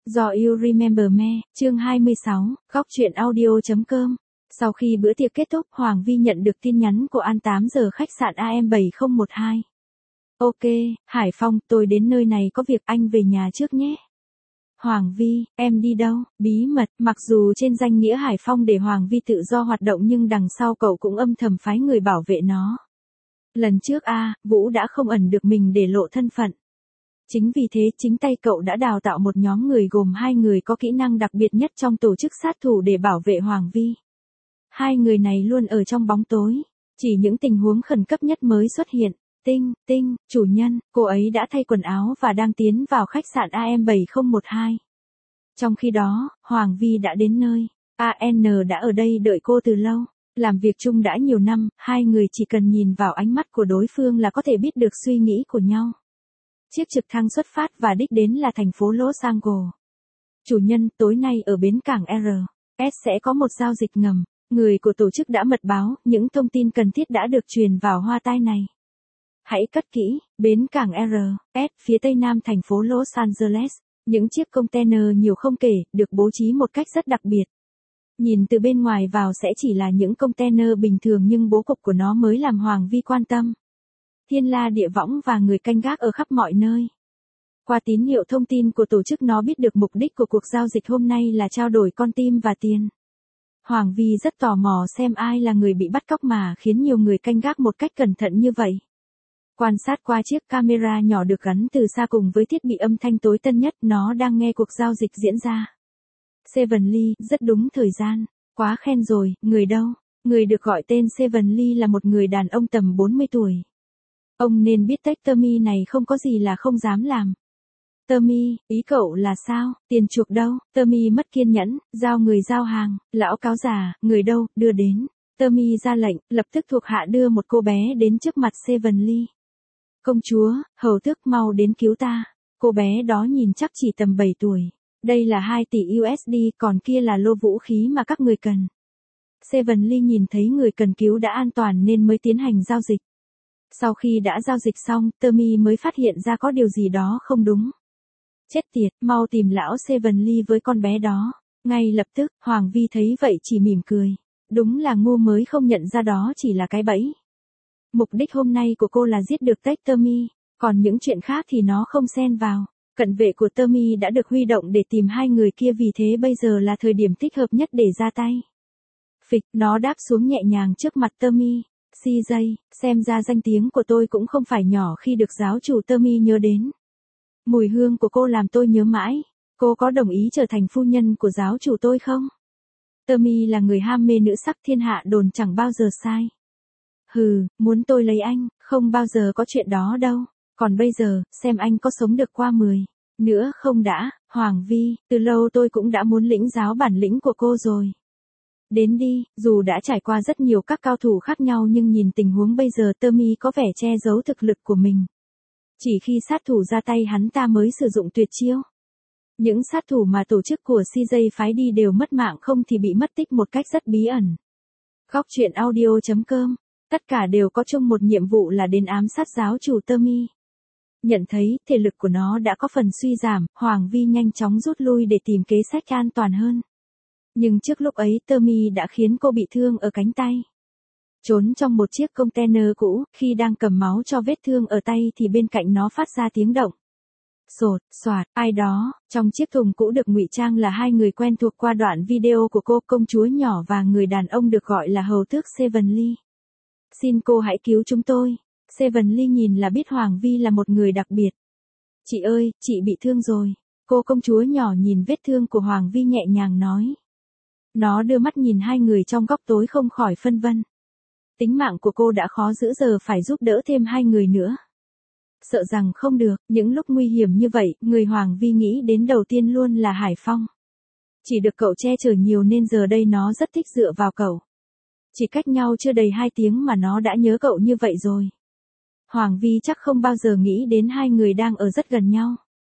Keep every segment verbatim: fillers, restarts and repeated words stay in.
Do You Remember Me, chương hai mươi sáu, góc truyện audio.com. Sau khi bữa tiệc kết thúc, Hoàng Vi nhận được tin nhắn của An tám giờ khách sạn A M bảy không một hai. Ok, Hải Phong, tôi đến nơi này có việc, anh về nhà trước nhé. Hoàng Vi, em đi đâu? Bí mật, mặc dù trên danh nghĩa Hải Phong để Hoàng Vi tự do hoạt động nhưng đằng sau cậu cũng âm thầm phái người bảo vệ nó. Lần trước A, Vũ đã không ẩn được mình để lộ thân phận. Chính vì thế chính tay cậu đã đào tạo một nhóm người gồm hai người có kỹ năng đặc biệt nhất trong tổ chức sát thủ để bảo vệ Hoàng Vi. Hai người này luôn ở trong bóng tối, chỉ những tình huống khẩn cấp nhất mới xuất hiện. Tinh, Tinh, chủ nhân, cô ấy đã thay quần áo và đang tiến vào khách sạn A M bảy không một hai. Trong khi đó, Hoàng Vi đã đến nơi. A N đã ở đây đợi cô từ lâu. Làm việc chung đã nhiều năm, hai người chỉ cần nhìn vào ánh mắt của đối phương là có thể biết được suy nghĩ của nhau. Chiếc trực thăng xuất phát và đích đến là thành phố Los Angeles. Chủ nhân, tối nay ở bến cảng R S sẽ có một giao dịch ngầm. Người của tổ chức đã mật báo, những thông tin cần thiết đã được truyền vào hoa tai này. Hãy cất kỹ, bến cảng R S, phía tây nam thành phố Los Angeles. Những chiếc container nhiều không kể, được bố trí một cách rất đặc biệt. Nhìn từ bên ngoài vào sẽ chỉ là những container bình thường nhưng bố cục của nó mới làm Hoàng Vi quan tâm. Thiên la địa võng và người canh gác ở khắp mọi nơi. Qua tín hiệu thông tin của tổ chức nó biết được mục đích của cuộc giao dịch hôm nay là trao đổi con tim và tiền. Hoàng Vi rất tò mò xem ai là người bị bắt cóc mà khiến nhiều người canh gác một cách cẩn thận như vậy. Quan sát qua chiếc camera nhỏ được gắn từ xa cùng với thiết bị âm thanh tối tân nhất, nó đang nghe cuộc giao dịch diễn ra. Seven Lee, rất đúng thời gian. Quá khen rồi, người đâu? Người được gọi tên Seven Lee là một người đàn ông tầm bốn mươi tuổi. Ông nên biết tech Tommy này không có gì là không dám làm. Tommy, ý cậu là sao? Tiền chuộc đâu? Tommy mất kiên nhẫn, giao người giao hàng. Lão cáo già, người đâu, đưa đến. Tommy ra lệnh, lập tức thuộc hạ đưa một cô bé đến trước mặt Seven Lee. Công chúa, hầu tước, mau đến cứu ta. Cô bé đó nhìn chắc chỉ tầm bảy tuổi. Đây là hai tỷ U S D, còn kia là lô vũ khí mà các người cần. Seven Lee nhìn thấy người cần cứu đã an toàn nên mới tiến hành giao dịch. Sau khi đã giao dịch xong, Tommy mới phát hiện ra có điều gì đó không đúng. Chết tiệt, mau tìm lão Seven Lee với con bé đó. Ngay lập tức, Hoàng Vi thấy vậy chỉ mỉm cười. Đúng là ngu mới không nhận ra đó chỉ là cái bẫy. Mục đích hôm nay của cô là giết được Tech Tommy, còn những chuyện khác thì nó không xen vào. Cận vệ của Tommy đã được huy động để tìm hai người kia, vì thế bây giờ là thời điểm thích hợp nhất để ra tay. Phịch, nó đáp xuống nhẹ nhàng trước mặt Tommy. C J, xem ra danh tiếng của tôi cũng không phải nhỏ khi được giáo chủ Tommy nhớ đến. Mùi hương của cô làm tôi nhớ mãi. Cô có đồng ý trở thành phu nhân của giáo chủ tôi không? Tommy là người ham mê nữ sắc, thiên hạ đồn chẳng bao giờ sai. Hừ, muốn tôi lấy anh, không bao giờ có chuyện đó đâu. Còn bây giờ, xem anh có sống được qua mười nữa không đã. Hoàng Vi, từ lâu tôi cũng đã muốn lĩnh giáo bản lĩnh của cô rồi. Đến đi, dù đã trải qua rất nhiều các cao thủ khác nhau nhưng nhìn tình huống bây giờ Tommy có vẻ che giấu thực lực của mình. Chỉ khi sát thủ ra tay hắn ta mới sử dụng tuyệt chiêu. Những sát thủ mà tổ chức của C J phái đi đều mất mạng, không thì bị mất tích một cách rất bí ẩn. Góc truyện audio.com. Tất cả đều có chung một nhiệm vụ là đến ám sát giáo chủ Tommy. Nhận thấy thể lực của nó đã có phần suy giảm, Hoàng Vi nhanh chóng rút lui để tìm kế sách an toàn hơn. Nhưng trước lúc ấy Tommy đã khiến cô bị thương ở cánh tay. Trốn trong một chiếc container cũ, khi đang cầm máu cho vết thương ở tay thì bên cạnh nó phát ra tiếng động. Sột, soạt, ai đó, trong chiếc thùng cũ được ngụy trang là hai người quen thuộc qua đoạn video của cô, công chúa nhỏ và người đàn ông được gọi là hầu tước Seven Lee. Xin cô hãy cứu chúng tôi. Seven Lee nhìn là biết Hoàng Vi là một người đặc biệt. Chị ơi, chị bị thương rồi. Cô công chúa nhỏ nhìn vết thương của Hoàng Vi nhẹ nhàng nói. Nó đưa mắt nhìn hai người trong góc tối không khỏi phân vân. Tính mạng của cô đã khó giữ, giờ phải giúp đỡ thêm hai người nữa. Sợ rằng không được, những lúc nguy hiểm như vậy, người Hoàng Vi nghĩ đến đầu tiên luôn là Hải Phong. Chỉ được cậu che chở nhiều nên giờ đây nó rất thích dựa vào cậu. Chỉ cách nhau chưa đầy hai tiếng mà nó đã nhớ cậu như vậy rồi. Hoàng Vi chắc không bao giờ nghĩ đến hai người đang ở rất gần nhau.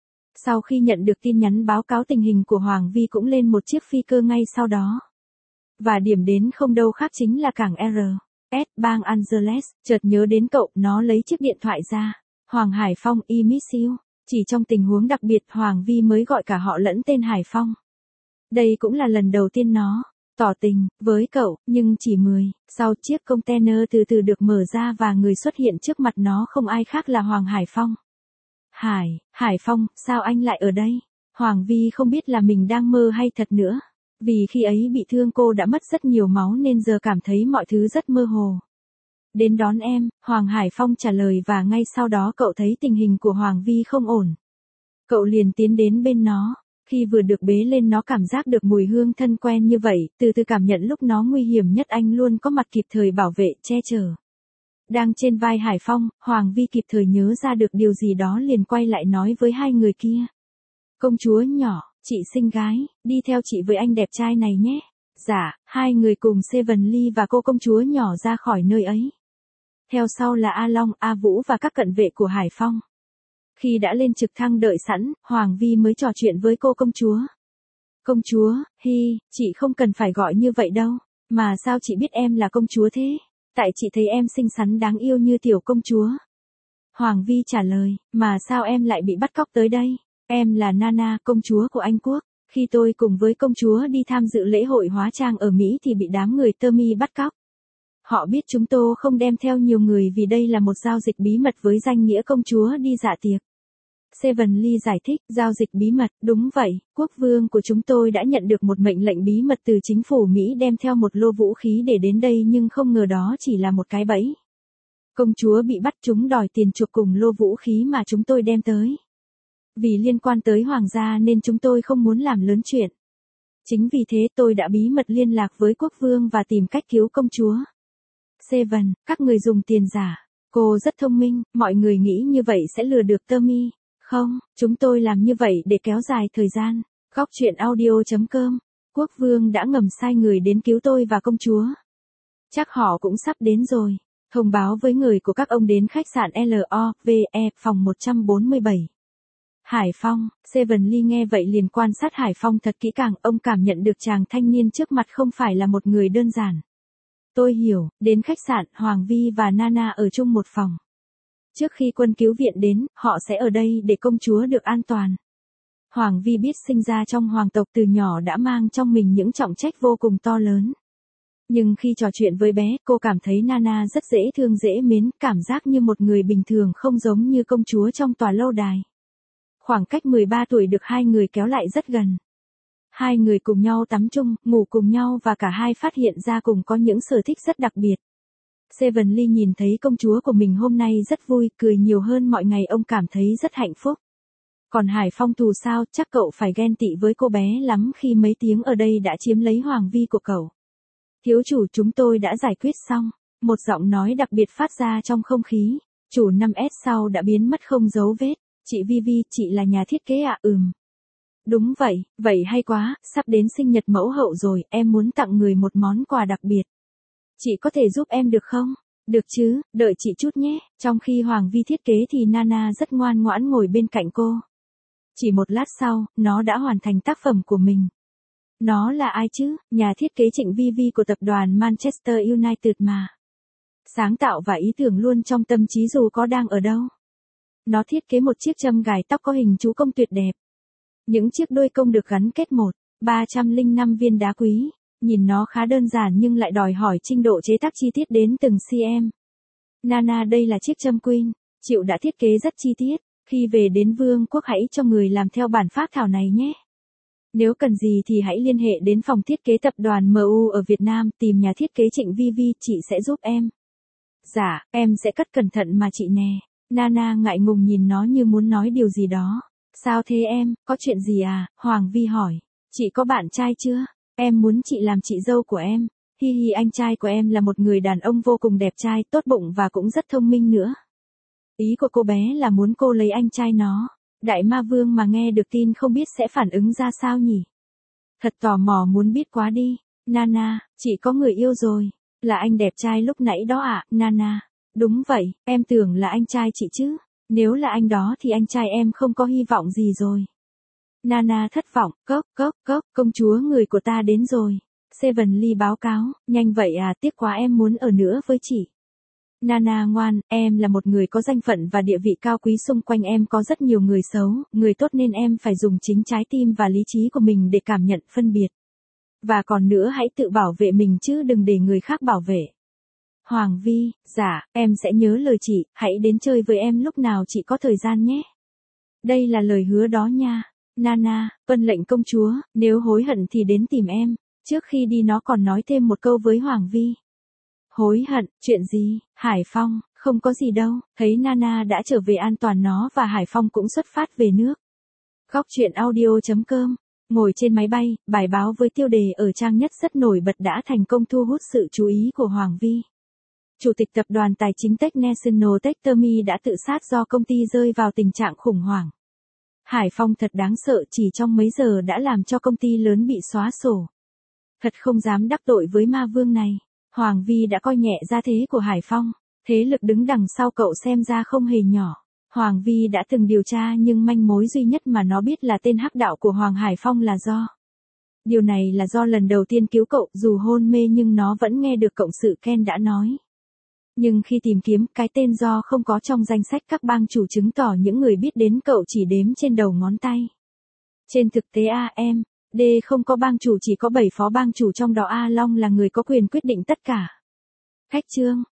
Sau khi nhận được tin nhắn báo cáo tình hình của Hoàng Vi cũng lên một chiếc phi cơ ngay sau đó. Và điểm đến không đâu khác chính là cảng R S, bang Angeles. Chợt nhớ đến cậu, nó lấy chiếc điện thoại ra. Hoàng Hải Phong, I miss you. Chỉ trong tình huống đặc biệt Hoàng Vi mới gọi cả họ lẫn tên Hải Phong. Đây cũng là lần đầu tiên nó tỏ tình với cậu, nhưng chỉ mười. Sau chiếc container từ từ được mở ra và người xuất hiện trước mặt nó không ai khác là Hoàng Hải Phong. Hải, Hải Phong, sao anh lại ở đây? Hoàng Vi không biết là mình đang mơ hay thật nữa. Vì khi ấy bị thương cô đã mất rất nhiều máu nên giờ cảm thấy mọi thứ rất mơ hồ. Đến đón em, Hoàng Hải Phong trả lời và ngay sau đó cậu thấy tình hình của Hoàng Vi không ổn. Cậu liền tiến đến bên nó. Khi vừa được bế lên nó cảm giác được mùi hương thân quen như vậy, từ từ cảm nhận lúc nó nguy hiểm nhất anh luôn có mặt kịp thời bảo vệ, che chở. Đang trên vai Hải Phong, Hoàng Vi kịp thời nhớ ra được điều gì đó liền quay lại nói với hai người kia. Công chúa nhỏ, chị xinh gái, đi theo chị với anh đẹp trai này nhé. Dạ, hai người cùng Seven Lee và cô công chúa nhỏ ra khỏi nơi ấy. Theo sau là A Long, A Vũ và các cận vệ của Hải Phong. Khi đã lên trực thăng đợi sẵn, Hoàng Vi mới trò chuyện với cô công chúa. Công chúa, hi, chị không cần phải gọi như vậy đâu. Mà sao chị biết em là công chúa thế? Tại chị thấy em xinh xắn đáng yêu như tiểu công chúa. Hoàng Vi trả lời, mà sao em lại bị bắt cóc tới đây? Em là Nana, công chúa của Anh Quốc. Khi tôi cùng với công chúa đi tham dự lễ hội hóa trang ở Mỹ thì bị đám người Tommy bắt cóc. Họ biết chúng tôi không đem theo nhiều người vì đây là một giao dịch bí mật với danh nghĩa công chúa đi dạ tiệc. Seven Lee giải thích, giao dịch bí mật, đúng vậy, quốc vương của chúng tôi đã nhận được một mệnh lệnh bí mật từ chính phủ Mỹ đem theo một lô vũ khí để đến đây nhưng không ngờ đó chỉ là một cái bẫy. Công chúa bị bắt chúng đòi tiền chuộc cùng lô vũ khí mà chúng tôi đem tới. Vì liên quan tới hoàng gia nên chúng tôi không muốn làm lớn chuyện. Chính vì thế tôi đã bí mật liên lạc với quốc vương và tìm cách cứu công chúa. Seven, các người dùng tiền giả. Cô rất thông minh, mọi người nghĩ như vậy sẽ lừa được Tommy. Không, chúng tôi làm như vậy để kéo dài thời gian. Góc truyện audio chấm com. Quốc vương đã ngầm sai người đến cứu tôi và công chúa. Chắc họ cũng sắp đến rồi. Thông báo với người của các ông đến khách sạn love, phòng một trăm bốn mươi bảy. Hải Phong, Seven Lee nghe vậy liền quan sát Hải Phong thật kỹ càng, ông cảm nhận được chàng thanh niên trước mặt không phải là một người đơn giản. Tôi hiểu, đến khách sạn, Hoàng Vi và Nana ở chung một phòng. Trước khi quân cứu viện đến, họ sẽ ở đây để công chúa được an toàn. Hoàng Vi biết sinh ra trong hoàng tộc từ nhỏ đã mang trong mình những trọng trách vô cùng to lớn. Nhưng khi trò chuyện với bé, cô cảm thấy Nana rất dễ thương dễ mến, cảm giác như một người bình thường không giống như công chúa trong tòa lâu đài. Khoảng cách mười ba tuổi được hai người kéo lại rất gần. Hai người cùng nhau tắm chung, ngủ cùng nhau và cả hai phát hiện ra cùng có những sở thích rất đặc biệt. Seven Lee nhìn thấy công chúa của mình hôm nay rất vui, cười nhiều hơn mọi ngày, ông cảm thấy rất hạnh phúc. Còn Hải Phong thù sao, chắc cậu phải ghen tị với cô bé lắm khi mấy tiếng ở đây đã chiếm lấy Hoàng Vi của cậu. Thiếu chủ, chúng tôi đã giải quyết xong. Một giọng nói đặc biệt phát ra trong không khí. Chủ năm S sau đã biến mất không dấu vết. Chị Vivi, chị là nhà thiết kế à? Ừm. Đúng vậy, vậy hay quá, sắp đến sinh nhật mẫu hậu rồi, em muốn tặng người một món quà đặc biệt. Chị có thể giúp em được không? Được chứ, đợi chị chút nhé. Trong khi Hoàng Vi thiết kế thì Nana rất ngoan ngoãn ngồi bên cạnh cô. Chỉ một lát sau, nó đã hoàn thành tác phẩm của mình. Nó là ai chứ? Nhà thiết kế Trịnh Vivi của tập đoàn Manchester United mà. Sáng tạo và ý tưởng luôn trong tâm trí dù có đang ở đâu. Nó thiết kế một chiếc châm gài tóc có hình chú công tuyệt đẹp. Những chiếc đuôi công được gắn kết một, ba trăm lẻ năm viên đá quý. Nhìn nó khá đơn giản nhưng lại đòi hỏi trình độ chế tác chi tiết đến từng cm. Nana, đây là chiếc châm Queen. Chịu đã thiết kế rất chi tiết. Khi về đến Vương quốc hãy cho người làm theo bản phác thảo này nhé. Nếu cần gì thì hãy liên hệ đến phòng thiết kế tập đoàn em u ở Việt Nam, tìm nhà thiết kế Trịnh Vivi, chị sẽ giúp em. Dạ, em sẽ cất cẩn thận mà chị nè. Nana ngại ngùng nhìn nó như muốn nói điều gì đó. Sao thế em, có chuyện gì à? Hoàng Vi hỏi. Chị có bạn trai chưa? Em muốn chị làm chị dâu của em. Hi hi, anh trai của em là một người đàn ông vô cùng đẹp trai, tốt bụng và cũng rất thông minh nữa. Ý của cô bé là muốn cô lấy anh trai nó. Đại ma vương mà nghe được tin không biết sẽ phản ứng ra sao nhỉ? Thật tò mò muốn biết quá đi. Nana, chị có người yêu rồi. Là anh đẹp trai lúc nãy đó ạ, à? Nana. Đúng vậy, em tưởng là anh trai chị chứ. Nếu là anh đó thì anh trai em không có hy vọng gì rồi. Nana thất vọng, cốc, cốc, cốc, công chúa người của ta đến rồi. Seven Lee báo cáo, nhanh vậy à, tiếc quá em muốn ở nữa với chị. Nana ngoan, em là một người có danh phận và địa vị cao quý, xung quanh em có rất nhiều người xấu, người tốt, nên em phải dùng chính trái tim và lý trí của mình để cảm nhận, phân biệt. Và còn nữa, hãy tự bảo vệ mình chứ đừng để người khác bảo vệ. Hoàng Vi, dạ, em sẽ nhớ lời chị, hãy đến chơi với em lúc nào chị có thời gian nhé. Đây là lời hứa đó nha. Nana, vâng lệnh công chúa, nếu hối hận thì đến tìm em. Trước khi đi nó còn nói thêm một câu với Hoàng Vi. Hối hận, chuyện gì? Hải Phong, không có gì đâu, thấy Nana đã trở về an toàn, nó và Hải Phong cũng xuất phát về nước. Góc truyện audio chấm com. Ngồi trên máy bay, bài báo với tiêu đề ở trang nhất rất nổi bật đã thành công thu hút sự chú ý của Hoàng Vi. Chủ tịch tập đoàn tài chính Tech National Techtermi đã tự sát do công ty rơi vào tình trạng khủng hoảng. Hải Phong thật đáng sợ, chỉ trong mấy giờ đã làm cho công ty lớn bị xóa sổ. Thật không dám đắc tội với ma vương này. Hoàng Vi đã coi nhẹ gia thế của Hải Phong. Thế lực đứng đằng sau cậu xem ra không hề nhỏ. Hoàng Vi đã từng điều tra nhưng manh mối duy nhất mà nó biết là tên hắc đạo của Hoàng Hải Phong là Do. Điều này là do lần đầu tiên cứu cậu, dù hôn mê nhưng nó vẫn nghe được cộng sự Ken đã nói. Nhưng khi tìm kiếm, cái tên Do không có trong danh sách các bang chủ, chứng tỏ những người biết đến cậu chỉ đếm trên đầu ngón tay. Trên thực tế a em đê không có bang chủ, chỉ có bảy phó bang chủ, trong đó A Long là người có quyền quyết định tất cả. Khách trương,